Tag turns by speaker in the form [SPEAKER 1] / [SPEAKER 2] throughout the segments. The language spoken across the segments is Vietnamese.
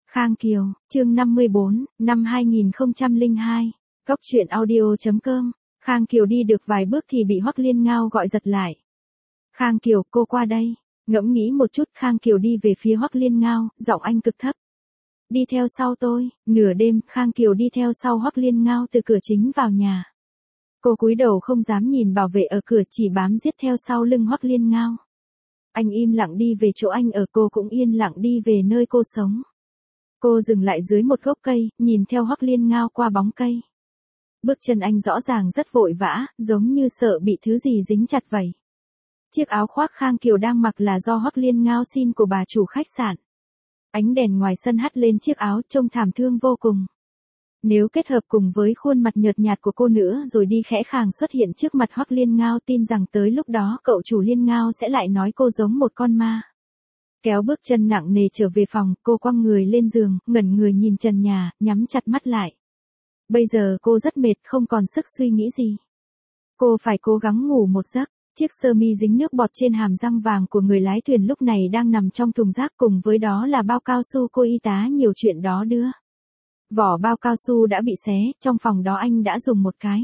[SPEAKER 1] Khang Kiều, chương 54, năm 2002. Cốc truyện audio.com. Khang Kiều đi được vài bước thì bị Hoắc Liên Ngao gọi giật lại. Khang Kiều, cô qua đây. Ngẫm nghĩ một chút, Khang Kiều đi về phía Hoắc Liên Ngao, giọng anh cực thấp. Đi theo sau tôi. Nửa đêm, Khang Kiều đi theo sau Hoắc Liên Ngao từ cửa chính vào nhà. Cô cúi đầu không dám nhìn bảo vệ ở cửa, chỉ bám giết theo sau lưng Hoắc Liên Ngao. Anh im lặng đi về chỗ anh ở, cô cũng yên lặng đi về nơi cô sống. Cô dừng lại dưới một gốc cây, nhìn theo Hoắc Liên Ngao qua bóng cây. Bước chân anh rõ ràng rất vội vã, giống như sợ bị thứ gì dính chặt vậy. Chiếc áo khoác Khang Kiều đang mặc là do Hoắc Liên Ngao xin của bà chủ khách sạn. Ánh đèn ngoài sân hắt lên chiếc áo trông thảm thương vô cùng. Nếu kết hợp cùng với khuôn mặt nhợt nhạt của cô nữa rồi đi khẽ khàng xuất hiện trước mặt Hoắc Liên Ngao, tin rằng tới lúc đó cậu chủ Liên Ngao sẽ lại nói cô giống một con ma. Kéo bước chân nặng nề trở về phòng, cô quăng người lên giường, ngẩn người nhìn trần nhà, nhắm chặt mắt lại. Bây giờ cô rất mệt, không còn sức suy nghĩ gì. Cô phải cố gắng ngủ một giấc. Chiếc sơ mi dính nước bọt trên hàm răng vàng của người lái thuyền lúc này đang nằm trong thùng rác, cùng với đó là bao cao su cô y tá nhiều chuyện đó đưa. Vỏ bao cao su đã bị xé, trong phòng đó anh đã dùng một cái.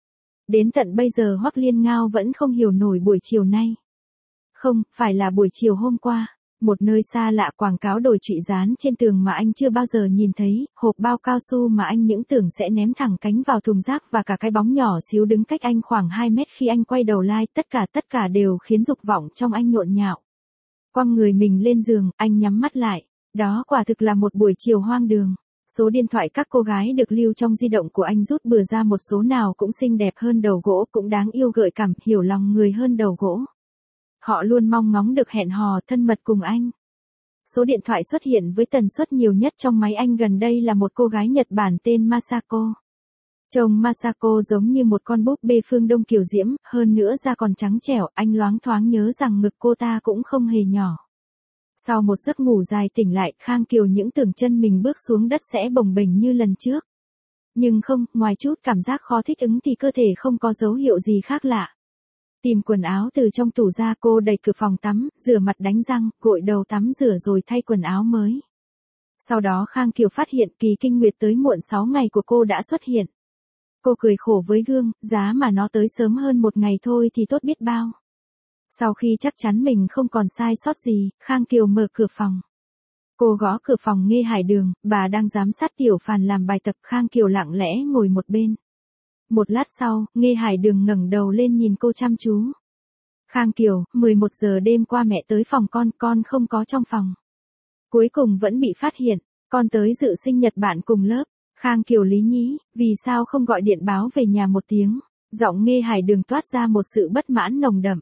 [SPEAKER 1] Đến tận bây giờ Hoắc Liên Ngao vẫn không hiểu nổi buổi chiều nay. Không, phải là buổi chiều hôm qua. Một nơi xa lạ quảng cáo đồi trụy dán trên tường mà anh chưa bao giờ nhìn thấy, hộp bao cao su mà anh những tưởng sẽ ném thẳng cánh vào thùng rác, và cả cái bóng nhỏ xíu đứng cách anh khoảng 2 mét khi anh quay đầu lai, tất cả đều khiến dục vọng trong anh nhộn nhạo. Quăng người mình lên giường, anh nhắm mắt lại. Đó quả thực là một buổi chiều hoang đường. Số điện thoại các cô gái được lưu trong di động của anh rút bừa ra, một số nào cũng xinh đẹp hơn đầu gỗ, cũng đáng yêu gợi cảm, hiểu lòng người hơn đầu gỗ. Họ luôn mong ngóng được hẹn hò thân mật cùng anh. Số điện thoại xuất hiện với tần suất nhiều nhất trong máy anh gần đây là một cô gái Nhật Bản tên Masako. Trông Masako giống như một con búp bê phương Đông kiều diễm, hơn nữa da còn trắng trẻo, anh loáng thoáng nhớ rằng ngực cô ta cũng không hề nhỏ. Sau một giấc ngủ dài tỉnh lại, Khang Kiều những tưởng chân mình bước xuống đất sẽ bồng bềnh như lần trước. Nhưng không, ngoài chút cảm giác khó thích ứng thì cơ thể không có dấu hiệu gì khác lạ. Tìm quần áo từ trong tủ ra, cô đẩy cửa phòng tắm, rửa mặt đánh răng, gội đầu tắm rửa rồi thay quần áo mới. Sau đó Khang Kiều phát hiện kỳ kinh nguyệt tới muộn 6 ngày của cô đã xuất hiện. Cô cười khổ với gương, giá mà nó tới sớm hơn một ngày thôi thì tốt biết bao. Sau khi chắc chắn mình không còn sai sót gì, Khang Kiều mở cửa phòng. Cô gõ cửa phòng Nghê Hải Đường, bà đang giám sát Tiểu Phàn làm bài tập. Khang Kiều lặng lẽ ngồi một bên. Một lát sau, Nghê Hải Đường ngẩng đầu lên nhìn cô chăm chú. Khang Kiều, 11 giờ đêm qua mẹ tới phòng con không có trong phòng. Cuối cùng vẫn bị phát hiện, con tới dự sinh nhật bạn cùng lớp. Khang Kiều lý nhí, vì sao không gọi điện báo về nhà một tiếng? Giọng Nghê Hải Đường toát ra một sự bất mãn nồng đậm.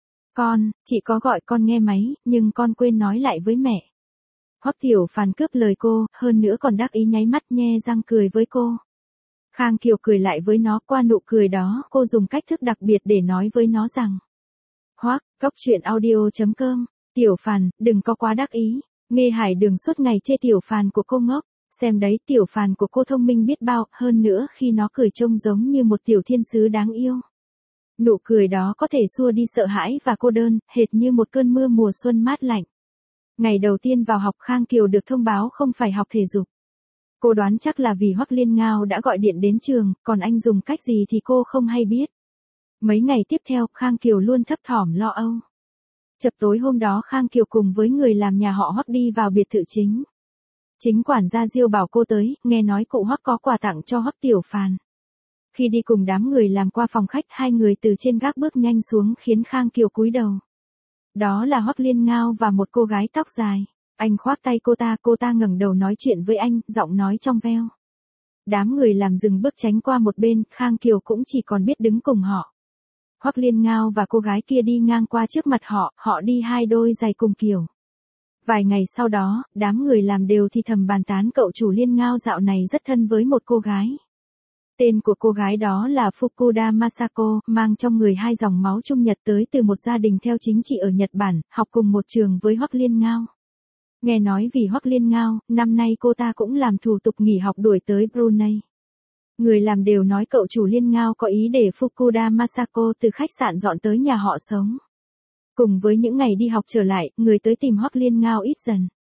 [SPEAKER 1] Chị có gọi con nghe máy, nhưng con quên nói lại với mẹ. Hoắc Tiểu Phàn cướp lời cô, hơn nữa còn đắc ý nháy mắt nhe răng cười với cô. Khang Kiều cười lại với nó, qua nụ cười đó, cô dùng cách thức đặc biệt để nói với nó rằng. Hoắc, cốc truyện audio.com, Tiểu Phàn, đừng có quá đắc ý. Nghê Hải Đường suốt ngày chê Tiểu Phàn của cô ngốc, xem đấy, Tiểu Phàn của cô thông minh biết bao, hơn nữa khi nó cười trông giống như một tiểu thiên sứ đáng yêu. Nụ cười đó có thể xua đi sợ hãi và cô đơn, hệt như một cơn mưa mùa xuân mát lạnh. Ngày đầu tiên vào học, Khang Kiều được thông báo không phải học thể dục. Cô đoán chắc là vì Hoắc Liên Ngao đã gọi điện đến trường, còn anh dùng cách gì thì cô không hay biết. Mấy ngày tiếp theo, Khang Kiều luôn thấp thỏm lo âu. Chập tối hôm đó, Khang Kiều cùng với người làm nhà họ Hoắc đi vào biệt thự chính. Chính quản gia Diêu bảo cô tới, nghe nói cụ Hoắc có quà tặng cho Hoắc Tiểu Phàn. Khi đi cùng đám người làm qua phòng khách, hai người từ trên gác bước nhanh xuống khiến Khang Kiều cúi đầu. Đó là Hoắc Liên Ngao và một cô gái tóc dài. Anh khoác tay cô ta ngẩng đầu nói chuyện với anh, giọng nói trong veo. Đám người làm dừng bước tránh qua một bên, Khang Kiều cũng chỉ còn biết đứng cùng họ. Hoắc Liên Ngao và cô gái kia đi ngang qua trước mặt họ đi hai đôi giày cùng kiểu. Vài ngày sau đó, đám người làm đều thì thầm bàn tán cậu chủ Liên Ngao dạo này rất thân với một cô gái. Tên của cô gái đó là Fukuda Masako, mang trong người hai dòng máu Trung Nhật, tới từ một gia đình theo chính trị ở Nhật Bản, học cùng một trường với Hoắc Liên Ngao. Nghe nói vì Hoắc Liên Ngao, năm nay cô ta cũng làm thủ tục nghỉ học đuổi tới Brunei. Người làm đều nói cậu chủ Liên Ngao có ý để Fukuda Masako từ khách sạn dọn tới nhà họ sống. Cùng với những ngày đi học trở lại, người tới tìm Hoắc Liên Ngao ít dần.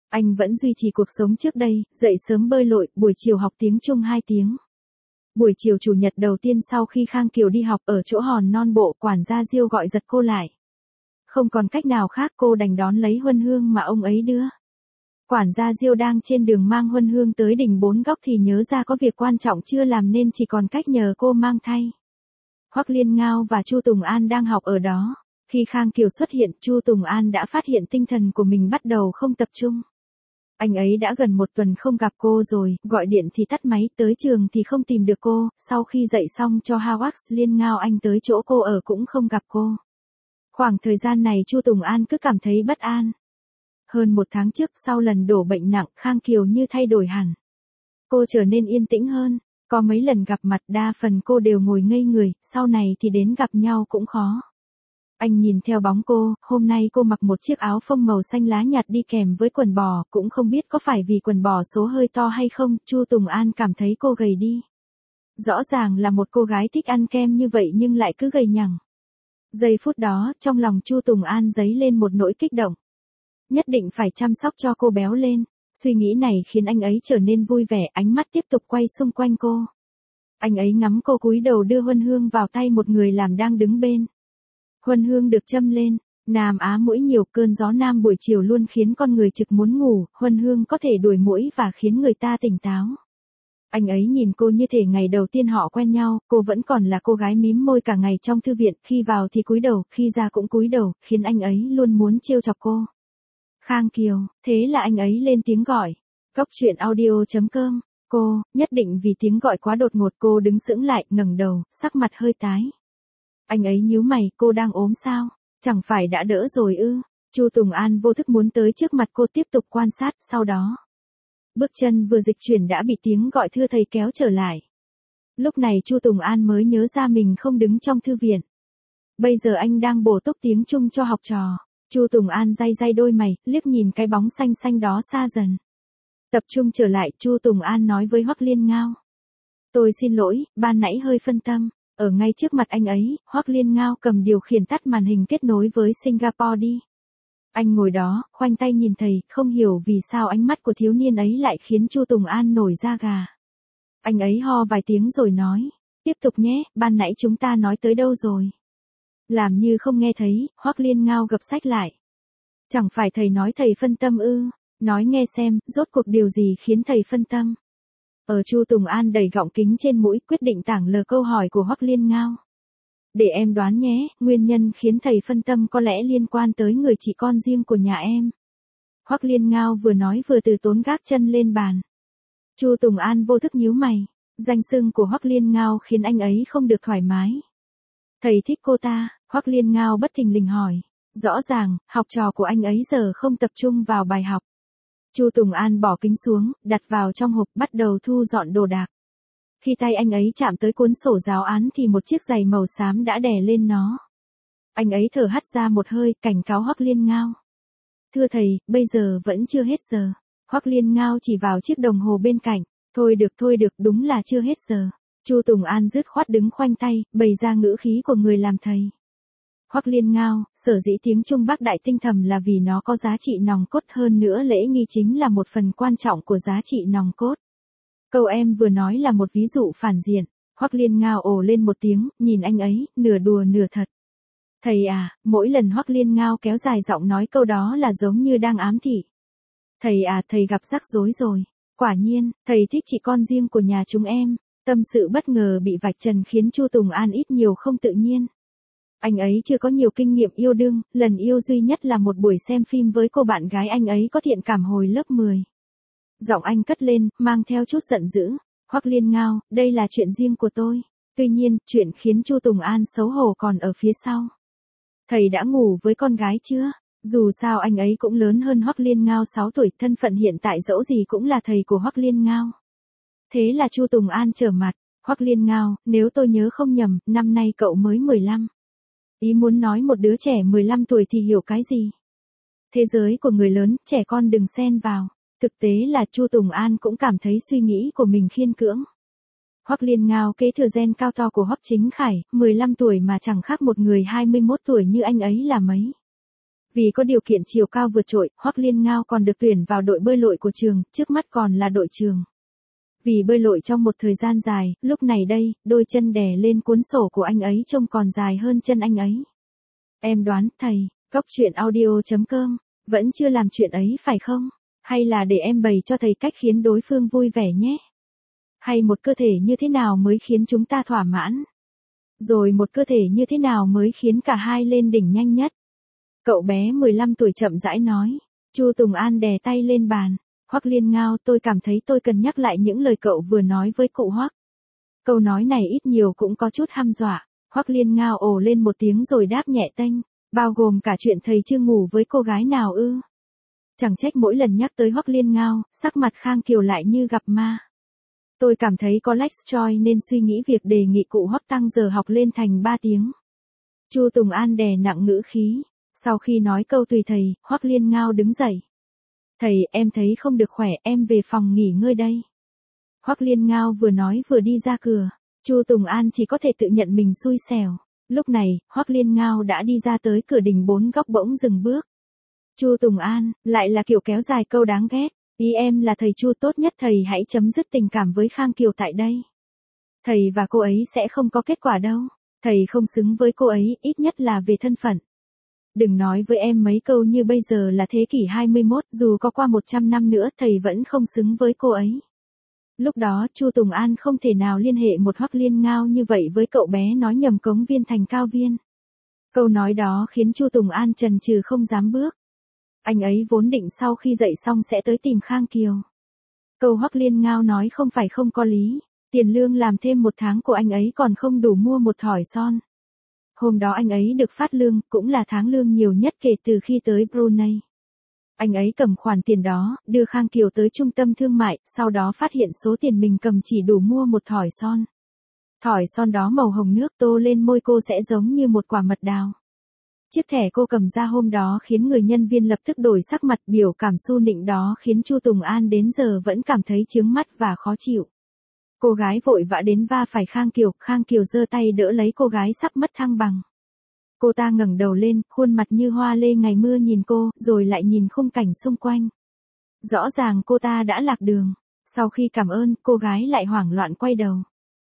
[SPEAKER 1] Anh vẫn duy trì cuộc sống trước đây, dậy sớm bơi lội, buổi chiều học tiếng Trung 2 tiếng. Buổi chiều chủ nhật đầu tiên sau khi Khang Kiều đi học ở chỗ hòn non bộ, quản gia Diêu gọi giật cô lại. Không còn cách nào khác, cô đành đón lấy huân hương mà ông ấy đưa. Quản gia Diêu đang trên đường mang huân hương tới đỉnh Bốn Góc thì nhớ ra có việc quan trọng chưa làm nên chỉ còn cách nhờ cô mang thay. Hoắc Liên Ngao và Chu Tùng An đang học ở đó. Khi Khang Kiều xuất hiện, Chu Tùng An đã phát hiện tinh thần của mình bắt đầu không tập trung. Anh ấy đã gần 1 tuần không gặp cô rồi, gọi điện thì tắt máy, tới trường thì không tìm được cô, sau khi dạy xong cho Hoắc Liên Ngao anh tới chỗ cô ở cũng không gặp cô. Khoảng thời gian này Chu Tùng An cứ cảm thấy bất an. Hơn 1 tháng trước, sau lần đổ bệnh nặng, Khang Kiều như thay đổi hẳn. Cô trở nên yên tĩnh hơn, có mấy lần gặp mặt đa phần cô đều ngồi ngây người, sau này thì đến gặp nhau cũng khó. Anh nhìn theo bóng cô, hôm nay cô mặc một chiếc áo phông màu xanh lá nhạt đi kèm với quần bò, cũng không biết có phải vì quần bò số hơi to hay không, Chu Tùng An cảm thấy cô gầy đi. Rõ ràng là một cô gái thích ăn kem như vậy nhưng lại cứ gầy nhằng. Giây phút đó, trong lòng Chu Tùng An dấy lên một nỗi kích động. Nhất định phải chăm sóc cho cô béo lên. Suy nghĩ này khiến anh ấy trở nên vui vẻ, ánh mắt tiếp tục quay xung quanh cô. Anh ấy ngắm cô cúi đầu đưa huân hương vào tay một người làm đang đứng bên. Huân hương được châm lên, Nam Á muỗi nhiều, cơn gió nam buổi chiều luôn khiến con người trực muốn ngủ, huân hương có thể đuổi muỗi và khiến người ta tỉnh táo. Anh ấy nhìn cô như thể ngày đầu tiên họ quen nhau, cô vẫn còn là cô gái mím môi cả ngày trong thư viện, khi vào thì cúi đầu, khi ra cũng cúi đầu, khiến anh ấy luôn muốn trêu chọc cô. Khang Kiều, thế là anh ấy lên tiếng gọi. Góc truyện audio.com, cô, nhất định vì tiếng gọi quá đột ngột cô đứng sững lại, ngẩng đầu, sắc mặt hơi tái. Anh ấy nhíu mày, cô đang ốm sao? Chẳng phải đã đỡ rồi ư? Chu Tùng An vô thức muốn tới trước mặt cô tiếp tục quan sát, sau đó. Bước chân vừa dịch chuyển đã bị tiếng gọi thưa thầy kéo trở lại. Lúc này Chu Tùng An mới nhớ ra mình không đứng trong thư viện. Bây giờ anh đang bổ túc tiếng Trung cho học trò. Chu Tùng An day day đôi mày, liếc nhìn cái bóng xanh xanh đó xa dần. Tập trung trở lại, Chu Tùng An nói với Hoắc Liên Ngao. Tôi xin lỗi, ban nãy hơi phân tâm. Ở ngay trước mặt anh ấy, Hoắc Liên Ngao cầm điều khiển tắt màn hình kết nối với Singapore đi. Anh ngồi đó, khoanh tay nhìn thầy, không hiểu vì sao ánh mắt của thiếu niên ấy lại khiến Chu Tùng An nổi da gà. Anh ấy ho vài tiếng rồi nói, tiếp tục nhé, ban nãy chúng ta nói tới đâu rồi? Làm như không nghe thấy, Hoắc Liên Ngao gập sách lại. Chẳng phải thầy nói thầy phân tâm ư? Nói nghe xem, rốt cuộc điều gì khiến thầy phân tâm? Chu Tùng An đẩy gọng kính trên mũi, quyết định tảng lờ câu hỏi của Hoắc Liên Ngao. Để em đoán nhé, nguyên nhân khiến thầy phân tâm có lẽ liên quan tới người chị con riêng của nhà em. Hoắc Liên Ngao vừa nói vừa từ tốn gác chân lên bàn. Chu Tùng An vô thức nhíu mày, danh xưng của Hoắc Liên Ngao khiến anh ấy không được thoải mái. Thầy thích cô ta, Hoắc Liên Ngao bất thình lình hỏi. Rõ ràng, học trò của anh ấy giờ không tập trung vào bài học. Chu Tùng An bỏ kính xuống, đặt vào trong hộp, bắt đầu thu dọn đồ đạc. Khi tay anh ấy chạm tới cuốn sổ giáo án thì một chiếc giày màu xám đã đè lên nó. Anh ấy thở hắt ra một hơi, cảnh cáo Hoắc Liên Ngao. Thưa thầy, bây giờ vẫn chưa hết giờ. Hoắc Liên Ngao chỉ vào chiếc đồng hồ bên cạnh. Thôi được, đúng là chưa hết giờ. Chu Tùng An dứt khoát đứng khoanh tay, bày ra ngữ khí của người làm thầy. Hoắc Liên Ngao, sở dĩ tiếng Trung Bắc Đại Tinh Thầm là vì nó có giá trị nòng cốt, hơn nữa lễ nghi chính là một phần quan trọng của giá trị nòng cốt. Câu em vừa nói là một ví dụ phản diện. Hoắc Liên Ngao ồ lên một tiếng, nhìn anh ấy, nửa đùa nửa thật. Thầy à, mỗi lần Hoắc Liên Ngao kéo dài giọng nói câu đó là giống như đang ám thị. Thầy à, thầy gặp rắc rối rồi. Quả nhiên, thầy thích chị con riêng của nhà chúng em. Tâm sự bất ngờ bị vạch trần khiến Chu Tùng An ít nhiều không tự nhiên. Anh ấy chưa có nhiều kinh nghiệm yêu đương, lần yêu duy nhất là một buổi xem phim với cô bạn gái anh ấy có thiện cảm hồi lớp 10. Giọng anh cất lên, mang theo chút giận dữ. Hoắc Liên Ngao, đây là chuyện riêng của tôi. Tuy nhiên, chuyện khiến Chu Tùng An xấu hổ còn ở phía sau. Thầy đã ngủ với con gái chưa? Dù sao anh ấy cũng lớn hơn Hoắc Liên Ngao 6 tuổi, thân phận hiện tại dẫu gì cũng là thầy của Hoắc Liên Ngao. Thế là Chu Tùng An trở mặt. Hoắc Liên Ngao, nếu tôi nhớ không nhầm, năm nay cậu mới 15. Ý muốn nói một đứa trẻ 15 tuổi thì hiểu cái gì? Thế giới của người lớn, trẻ con đừng xen vào. Thực tế là Chu Tùng An cũng cảm thấy suy nghĩ của mình khiên cưỡng. Hoắc Liên Ngao kế thừa gen cao to của Hoắc Chính Khải, 15 tuổi mà chẳng khác một người 21 tuổi như anh ấy là mấy. Vì có điều kiện chiều cao vượt trội, Hoắc Liên Ngao còn được tuyển vào đội bơi lội của trường, trước mắt còn là đội trường. Vì bơi lội trong một thời gian dài, lúc này đây, đôi chân đè lên cuốn sổ của anh ấy trông còn dài hơn chân anh ấy. Em đoán, thầy, coctruyện.audio.com, vẫn chưa làm chuyện ấy phải không? Hay là để em bày cho thầy cách khiến đối phương vui vẻ nhé? Hay một cơ thể như thế nào mới khiến chúng ta thỏa mãn? Rồi một cơ thể như thế nào mới khiến cả hai lên đỉnh nhanh nhất? Cậu bé 15 tuổi chậm rãi nói. Chu Tùng An đè tay lên bàn. Hoắc Liên Ngao, tôi cảm thấy tôi cần nhắc lại những lời cậu vừa nói với cụ Hoắc. Câu nói này ít nhiều cũng có chút hăm dọa. Hoắc Liên Ngao ồ lên một tiếng rồi đáp nhẹ tênh, bao gồm cả chuyện thầy chưa ngủ với cô gái nào ư? Chẳng trách mỗi lần nhắc tới Hoắc Liên Ngao, sắc mặt Khang Kiều lại như gặp ma. Tôi cảm thấy có Lex Choi nên suy nghĩ việc đề nghị cụ Hoắc tăng giờ học lên thành 3 tiếng. Chu Tùng An đè nặng ngữ khí. Sau khi nói câu tùy thầy, Hoắc Liên Ngao đứng dậy. Thầy, em thấy không được khỏe, em về phòng nghỉ ngơi đây. Hoắc Liên Ngao vừa nói vừa đi ra cửa. Chu Tùng An chỉ có thể tự nhận mình xui xẻo. Lúc này, Hoắc Liên Ngao đã đi ra tới cửa đình 4 góc bỗng dừng bước. Chu Tùng An, lại là kiểu kéo dài câu đáng ghét. Ý em là thầy Chu tốt nhất, thầy hãy chấm dứt tình cảm với Khang Kiều tại đây. Thầy và cô ấy sẽ không có kết quả đâu. Thầy không xứng với cô ấy, ít nhất là về thân phận. Đừng nói với em mấy câu như bây giờ là thế kỷ 21, dù có qua 100 năm nữa thầy vẫn không xứng với cô ấy. Lúc đó Chu Tùng An không thể nào liên hệ một Hoắc Liên Ngao như vậy với cậu bé nói nhầm Cống Viên thành Cao Viên. Câu nói đó khiến Chu Tùng An chần chừ không dám bước. Anh ấy vốn định sau khi dậy xong sẽ tới tìm Khang Kiều. Câu Hoắc Liên Ngao nói không phải không có lý, tiền lương làm thêm 1 tháng của anh ấy còn không đủ mua một thỏi son. Hôm đó anh ấy được phát lương, cũng là tháng lương nhiều nhất kể từ khi tới Brunei. Anh ấy cầm khoản tiền đó, đưa Khang Kiều tới trung tâm thương mại, sau đó phát hiện số tiền mình cầm chỉ đủ mua một thỏi son. Thỏi son đó màu hồng nước tô lên môi cô sẽ giống như một quả mật đào. Chiếc thẻ cô cầm ra hôm đó khiến người nhân viên lập tức đổi sắc mặt, biểu cảm su nịnh đó khiến Chu Tùng An đến giờ vẫn cảm thấy chướng mắt và khó chịu. Cô gái vội vã đến va phải Khang Kiều giơ tay đỡ lấy cô gái sắp mất thăng bằng. Cô ta ngẩng đầu lên, khuôn mặt như hoa lê ngày mưa nhìn cô, rồi lại nhìn khung cảnh xung quanh. Rõ ràng cô ta đã lạc đường. Sau khi cảm ơn, cô gái lại hoảng loạn quay đầu.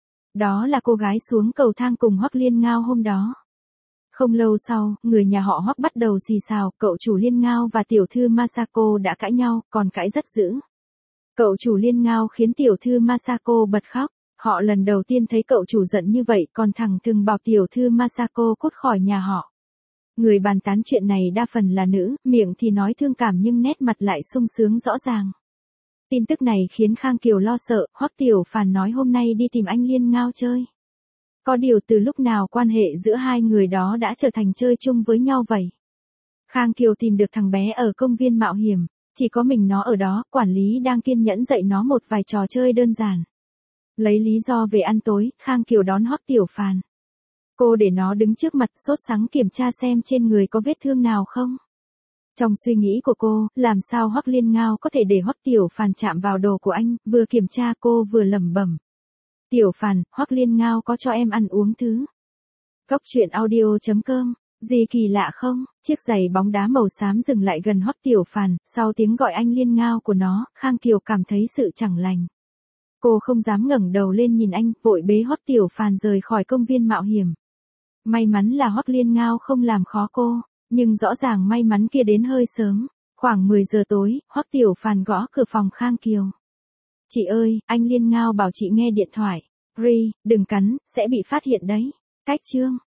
[SPEAKER 1] Đó là cô gái xuống cầu thang cùng Hoắc Liên Ngao hôm đó. Không lâu sau, người nhà họ Hoắc bắt đầu xì xào, cậu chủ Liên Ngao và tiểu thư Masako đã cãi nhau, còn cãi rất dữ. Cậu chủ Liên Ngao khiến tiểu thư Masako bật khóc. Họ lần đầu tiên thấy cậu chủ giận như vậy, còn thẳng thừng bảo tiểu thư Masako cút khỏi nhà họ. Người bàn tán chuyện này đa phần là nữ, miệng thì nói thương cảm nhưng nét mặt lại sung sướng rõ ràng. Tin tức này khiến Khang Kiều lo sợ, Hoắc Tiểu Phàn nói hôm nay đi tìm anh Liên Ngao chơi. Có điều từ lúc nào quan hệ giữa hai người đó đã trở thành chơi chung với nhau vậy? Khang Kiều tìm được thằng bé ở công viên mạo hiểm, chỉ có mình nó ở đó, quản lý đang kiên nhẫn dạy nó một vài trò chơi đơn giản. Lấy lý do về ăn tối, Khang Kiều đón Hoắc Tiểu Phàn. Cô để nó đứng trước mặt sốt sắng kiểm tra xem trên người có vết thương nào không. Trong suy nghĩ của cô, làm sao Hoắc Liên Ngao có thể để Hoắc Tiểu Phàn chạm vào đồ của anh, vừa kiểm tra cô vừa lẩm bẩm. Tiểu Phàn, Hoắc Liên Ngao có cho em ăn uống thứ. Coctruyện.audio.com, gì kỳ lạ không? Chiếc giày bóng đá màu xám dừng lại gần Hoắc Tiểu Phàn, sau tiếng gọi anh Liên Ngao của nó, Khang Kiều cảm thấy sự chẳng lành. Cô không dám ngẩng đầu lên nhìn anh, vội bế Hoắc Tiểu Phàn rời khỏi công viên mạo hiểm. May mắn là Hoắc Liên Ngao không làm khó cô, nhưng rõ ràng may mắn kia đến hơi sớm. Khoảng 10 giờ tối, Hoắc Tiểu Phàn gõ cửa phòng Khang Kiều. Chị ơi, anh Liên Ngao bảo chị nghe điện thoại. Ri, đừng cắn, sẽ bị phát hiện đấy. Cách chương.